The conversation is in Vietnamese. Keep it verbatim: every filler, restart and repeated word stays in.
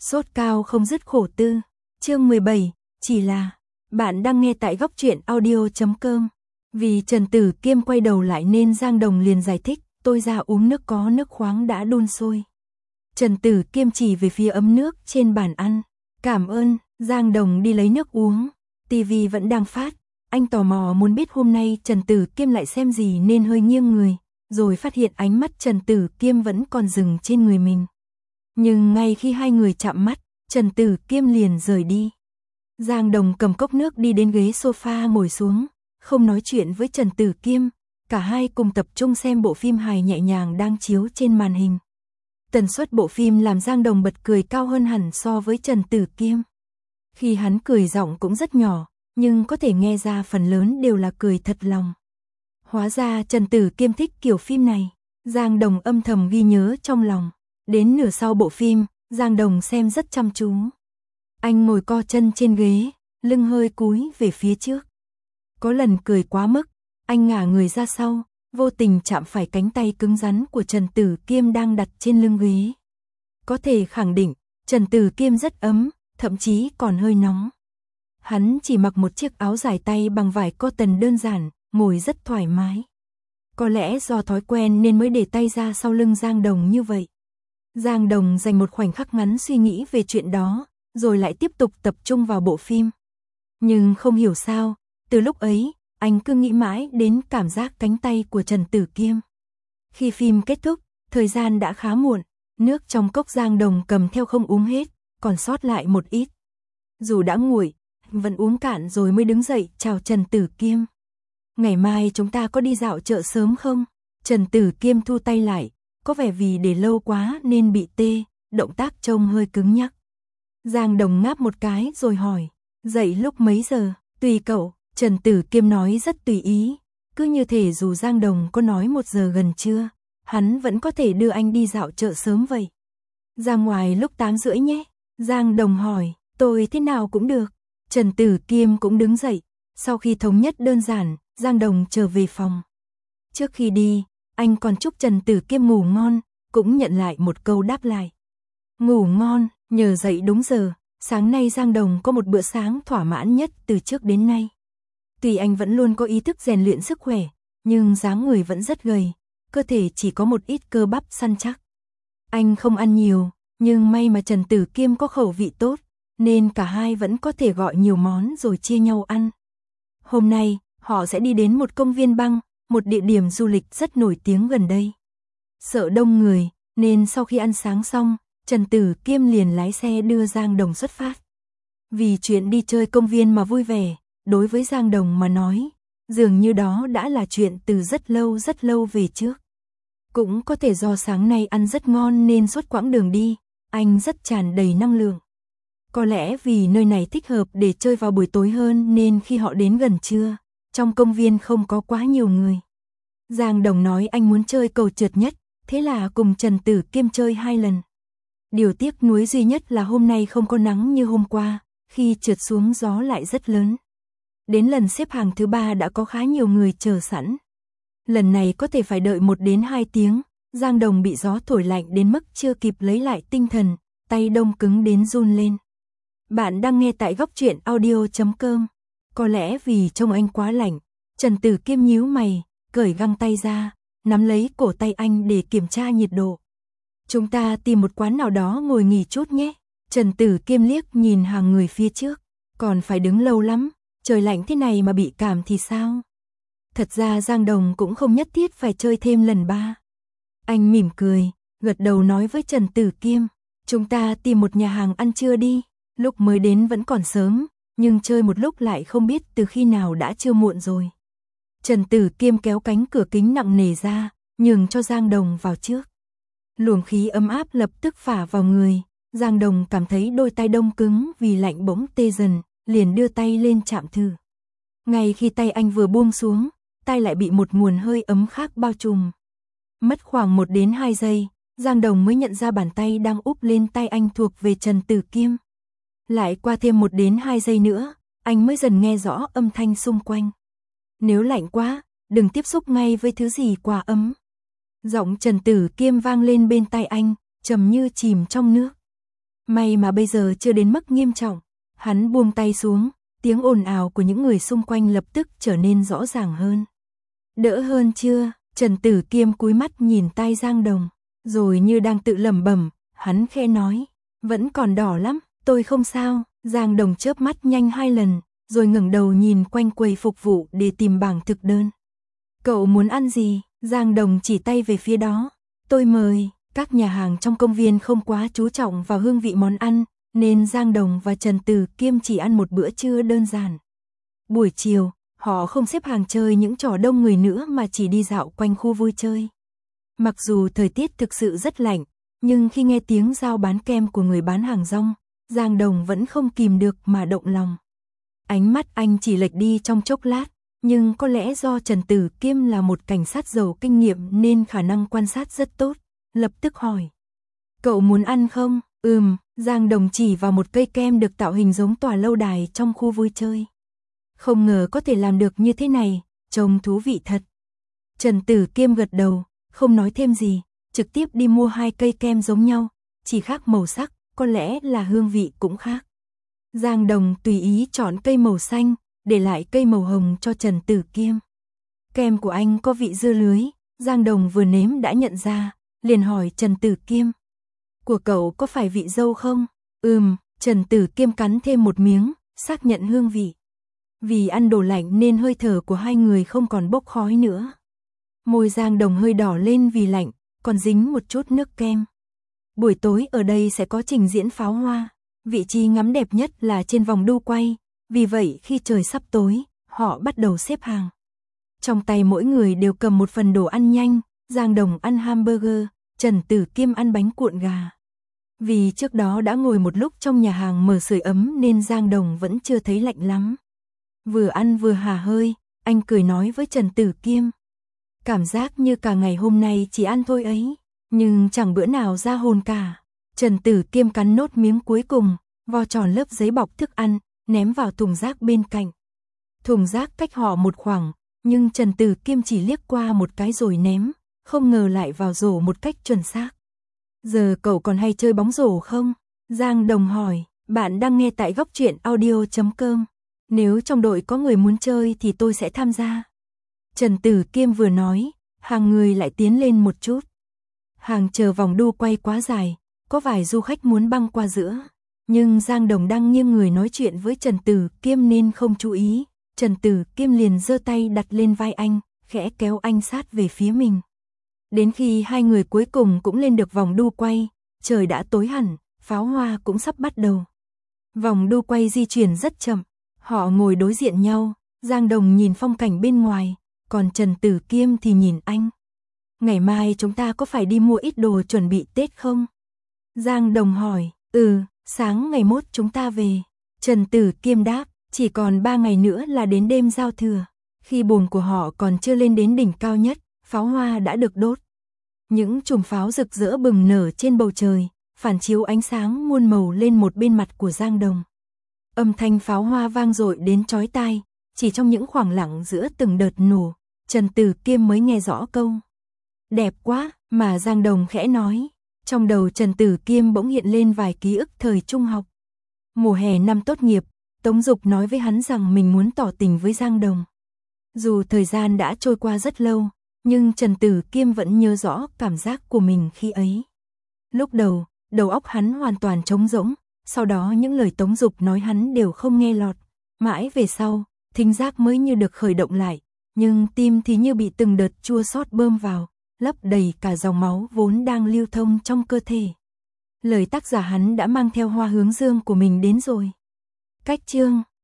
Sốt cao không dứt khổ tư. Chương mười bảy, chỉ là bạn đang nghe tại góc truyện audio chấm com. Vì Trần Tử Kiêm quay đầu lại nên Giang Đồng liền giải thích, tôi ra uống nước có nước khoáng đã đun sôi. Trần Tử Kiêm chỉ về phía ấm nước trên bàn ăn. Cảm ơn, Giang Đồng đi lấy nước uống. Tivi vẫn đang phát. Anh tò mò muốn biết hôm nay Trần Tử Kiêm lại xem gì nên hơi nghiêng người, rồi phát hiện ánh mắt Trần Tử Kiêm vẫn còn dừng trên người mình. Nhưng ngay khi hai người chạm mắt, Trần Tử Kiêm liền rời đi. Giang Đồng cầm cốc nước đi đến ghế sofa ngồi xuống, không nói chuyện với Trần Tử Kiêm, cả hai cùng tập trung xem bộ phim hài nhẹ nhàng đang chiếu trên màn hình. Tần suất bộ phim làm Giang Đồng bật cười cao hơn hẳn so với Trần Tử Kiêm. Khi hắn cười giọng cũng rất nhỏ, nhưng có thể nghe ra phần lớn đều là cười thật lòng. Hóa ra Trần Tử Kiêm thích kiểu phim này, Giang Đồng âm thầm ghi nhớ trong lòng. Đến nửa sau bộ phim, Giang Đồng xem rất chăm chú. Anh ngồi co chân trên ghế, lưng hơi cúi về phía trước. Có lần cười quá mức, anh ngả người ra sau, vô tình chạm phải cánh tay cứng rắn của Trần Tử Kiêm đang đặt trên lưng ghế. Có thể khẳng định, Trần Tử Kiêm rất ấm, thậm chí còn hơi nóng. Hắn chỉ mặc một chiếc áo dài tay bằng vải cotton đơn giản, ngồi rất thoải mái. Có lẽ do thói quen nên mới để tay ra sau lưng Giang Đồng như vậy. Giang Đồng dành một khoảnh khắc ngắn suy nghĩ về chuyện đó, rồi lại tiếp tục tập trung vào bộ phim. Nhưng không hiểu sao, từ lúc ấy, anh cứ nghĩ mãi đến cảm giác cánh tay của Trần Tử Kiêm. Khi phim kết thúc, thời gian đã khá muộn, nước trong cốc Giang Đồng cầm theo không uống hết, còn sót lại một ít. Dù đã nguội, vẫn uống cạn rồi mới đứng dậy chào Trần Tử Kiêm. Ngày mai chúng ta có đi dạo chợ sớm không? Trần Tử Kiêm thu tay lại, có vẻ vì để lâu quá nên bị tê, động tác trông hơi cứng nhắc. Giang Đồng ngáp một cái rồi hỏi, dậy lúc mấy giờ? Tùy cậu, Trần Tử Kiêm nói rất tùy ý, cứ như thể dù Giang Đồng có nói một giờ gần trưa, hắn vẫn có thể đưa anh đi dạo chợ sớm vậy. Ra ngoài lúc tám rưỡi nhé, Giang Đồng hỏi, tôi thế nào cũng được. Trần Tử Kiêm cũng đứng dậy, sau khi thống nhất đơn giản, Giang Đồng trở về phòng. Trước khi đi, anh còn chúc Trần Tử Kiêm ngủ ngon, cũng nhận lại một câu đáp lại. Ngủ ngon, nhờ dậy đúng giờ, sáng nay Giang Đồng có một bữa sáng thỏa mãn nhất từ trước đến nay. Tuy anh vẫn luôn có ý thức rèn luyện sức khỏe, nhưng dáng người vẫn rất gầy, cơ thể chỉ có một ít cơ bắp săn chắc. Anh không ăn nhiều, nhưng may mà Trần Tử Kiêm có khẩu vị tốt, nên cả hai vẫn có thể gọi nhiều món rồi chia nhau ăn. Hôm nay, họ sẽ đi đến một công viên băng, một địa điểm du lịch rất nổi tiếng gần đây. Sợ đông người, nên sau khi ăn sáng xong, Trần Tử Kiêm liền lái xe đưa Giang Đồng xuất phát. Vì chuyện đi chơi công viên mà vui vẻ, đối với Giang Đồng mà nói, dường như đó đã là chuyện từ rất lâu rất lâu về trước. Cũng có thể do sáng nay ăn rất ngon nên suốt quãng đường đi, anh rất tràn đầy năng lượng. Có lẽ vì nơi này thích hợp để chơi vào buổi tối hơn nên khi họ đến gần trưa, trong công viên không có quá nhiều người. Giang Đồng nói anh muốn chơi cầu trượt nhất, thế là cùng Trần Tử Kiêm chơi hai lần. Điều tiếc nuối duy nhất là hôm nay không có nắng như hôm qua, khi trượt xuống gió lại rất lớn. Đến lần xếp hàng thứ ba đã có khá nhiều người chờ sẵn. Lần này có thể phải đợi một đến hai tiếng, Giang Đồng bị gió thổi lạnh đến mức chưa kịp lấy lại tinh thần, tay đông cứng đến run lên. Bạn đang nghe tại góc truyện audio chấm com. Có lẽ vì trông anh quá lạnh, Trần Tử Kiêm nhíu mày, cởi găng tay ra, nắm lấy cổ tay anh để kiểm tra nhiệt độ. Chúng ta tìm một quán nào đó ngồi nghỉ chút nhé. Trần Tử Kiêm liếc nhìn hàng người phía trước, còn phải đứng lâu lắm, trời lạnh thế này mà bị cảm thì sao? Thật ra Giang Đồng cũng không nhất thiết phải chơi thêm lần ba. Anh mỉm cười, gật đầu nói với Trần Tử Kiêm, chúng ta tìm một nhà hàng ăn trưa đi, lúc mới đến vẫn còn sớm, nhưng chơi một lúc lại không biết từ khi nào đã trưa muộn rồi. Trần Tử Kiêm kéo cánh cửa kính nặng nề ra, nhường cho Giang Đồng vào trước. Luồng khí ấm áp lập tức phả vào người, Giang Đồng cảm thấy đôi tay đông cứng vì lạnh bỗng tê dần, liền đưa tay lên chạm thử. Ngay khi tay anh vừa buông xuống, tay lại bị một nguồn hơi ấm khác bao trùm. Mất khoảng một đến hai giây, Giang Đồng mới nhận ra bàn tay đang úp lên tay anh thuộc về Trần Tử Kiêm. Lại qua thêm một đến hai giây nữa, anh mới dần nghe rõ âm thanh xung quanh. Nếu lạnh quá, đừng tiếp xúc ngay với thứ gì quá ấm. Giọng Trần Tử Kiêm vang lên bên tai anh, trầm như chìm trong nước. May mà bây giờ chưa đến mức nghiêm trọng. Hắn buông tay xuống, tiếng ồn ào của những người xung quanh lập tức trở nên rõ ràng hơn. Đỡ hơn chưa? Trần Tử Kiêm cúi mắt nhìn tai Giang Đồng, rồi như đang tự lẩm bẩm, hắn khẽ nói, vẫn còn đỏ lắm, tôi không sao. Giang Đồng chớp mắt nhanh hai lần, rồi ngẩng đầu nhìn quanh quầy phục vụ để tìm bảng thực đơn. Cậu muốn ăn gì? Giang Đồng chỉ tay về phía đó. Tôi mời. Các nhà hàng trong công viên không quá chú trọng vào hương vị món ăn, nên Giang Đồng và Trần Tử Kiêm chỉ ăn một bữa trưa đơn giản. Buổi chiều, họ không xếp hàng chơi những trò đông người nữa mà chỉ đi dạo quanh khu vui chơi. Mặc dù thời tiết thực sự rất lạnh, nhưng khi nghe tiếng rao bán kem của người bán hàng rong, Giang Đồng vẫn không kìm được mà động lòng. Ánh mắt anh chỉ lệch đi trong chốc lát, nhưng có lẽ do Trần Tử Kiêm là một cảnh sát giàu kinh nghiệm nên khả năng quan sát rất tốt, lập tức hỏi. Cậu muốn ăn không? Ừm, Giang Đồng chỉ vào một cây kem được tạo hình giống tòa lâu đài trong khu vui chơi. Không ngờ có thể làm được như thế này, trông thú vị thật. Trần Tử Kiêm gật đầu, không nói thêm gì, trực tiếp đi mua hai cây kem giống nhau, chỉ khác màu sắc, có lẽ là hương vị cũng khác. Giang Đồng tùy ý chọn cây màu xanh, để lại cây màu hồng cho Trần Tử Kiêm. Kem của anh có vị dưa lưới, Giang Đồng vừa nếm đã nhận ra, liền hỏi Trần Tử Kiêm. Của cậu có phải vị dâu không? Ừm, Trần Tử Kiêm cắn thêm một miếng, xác nhận hương vị. Vì ăn đồ lạnh nên hơi thở của hai người không còn bốc khói nữa. Môi Giang Đồng hơi đỏ lên vì lạnh, còn dính một chút nước kem. Buổi tối ở đây sẽ có trình diễn pháo hoa, vị trí ngắm đẹp nhất là trên vòng đu quay, vì vậy khi trời sắp tối, họ bắt đầu xếp hàng. Trong tay mỗi người đều cầm một phần đồ ăn nhanh, Giang Đồng ăn hamburger, Trần Tử Kiêm ăn bánh cuộn gà. Vì trước đó đã ngồi một lúc trong nhà hàng mở sưởi ấm nên Giang Đồng vẫn chưa thấy lạnh lắm. Vừa ăn vừa hả hơi, anh cười nói với Trần Tử Kiêm. Cảm giác như cả ngày hôm nay chỉ ăn thôi ấy, nhưng chẳng bữa nào ra hồn cả. Trần Tử Kiêm cắn nốt miếng cuối cùng, vo tròn lớp giấy bọc thức ăn, ném vào thùng rác bên cạnh. Thùng rác cách họ một khoảng, nhưng Trần Tử Kiêm chỉ liếc qua một cái rồi ném, không ngờ lại vào rổ một cách chuẩn xác. Giờ cậu còn hay chơi bóng rổ không? Giang Đồng hỏi, bạn đang nghe tại góc truyện audio chấm com. Nếu trong đội có người muốn chơi thì tôi sẽ tham gia. Trần Tử Kiêm vừa nói, hàng người lại tiến lên một chút. Hàng chờ vòng đu quay quá dài, có vài du khách muốn băng qua giữa. Nhưng Giang Đồng đang nghiêng người nói chuyện với Trần Tử Kiêm nên không chú ý. Trần Tử Kiêm liền giơ tay đặt lên vai anh, khẽ kéo anh sát về phía mình. Đến khi hai người cuối cùng cũng lên được vòng đu quay, trời đã tối hẳn, pháo hoa cũng sắp bắt đầu. Vòng đu quay di chuyển rất chậm, họ ngồi đối diện nhau, Giang Đồng nhìn phong cảnh bên ngoài, còn Trần Tử Kiêm thì nhìn anh. Ngày mai chúng ta có phải đi mua ít đồ chuẩn bị Tết không? Giang Đồng hỏi, ừ, sáng ngày mốt chúng ta về. Trần Tử Kiêm đáp, chỉ còn ba ngày nữa là đến đêm giao thừa. Khi buồng của họ còn chưa lên đến đỉnh cao nhất, pháo hoa đã được đốt. Những chùm pháo rực rỡ bừng nở trên bầu trời, phản chiếu ánh sáng muôn màu lên một bên mặt của Giang Đồng. Âm thanh pháo hoa vang dội đến chói tai, chỉ trong những khoảng lặng giữa từng đợt nổ, Trần Tử Kiêm mới nghe rõ câu. Đẹp quá, mà Giang Đồng khẽ nói. Trong đầu Trần Tử Kiêm bỗng hiện lên vài ký ức thời trung học. Mùa hè năm tốt nghiệp, Tống Dục nói với hắn rằng mình muốn tỏ tình với Giang Đồng. Dù thời gian đã trôi qua rất lâu, nhưng Trần Tử Kiêm vẫn nhớ rõ cảm giác của mình khi ấy. Lúc đầu, đầu óc hắn hoàn toàn trống rỗng, sau đó những lời Tống Dục nói hắn đều không nghe lọt. Mãi về sau, thính giác mới như được khởi động lại, nhưng tim thì như bị từng đợt chua xót bơm vào, lấp đầy cả dòng máu vốn đang lưu thông trong cơ thể. Lời tác giả hắn đã mang theo hoa hướng dương của mình đến rồi. Cách chương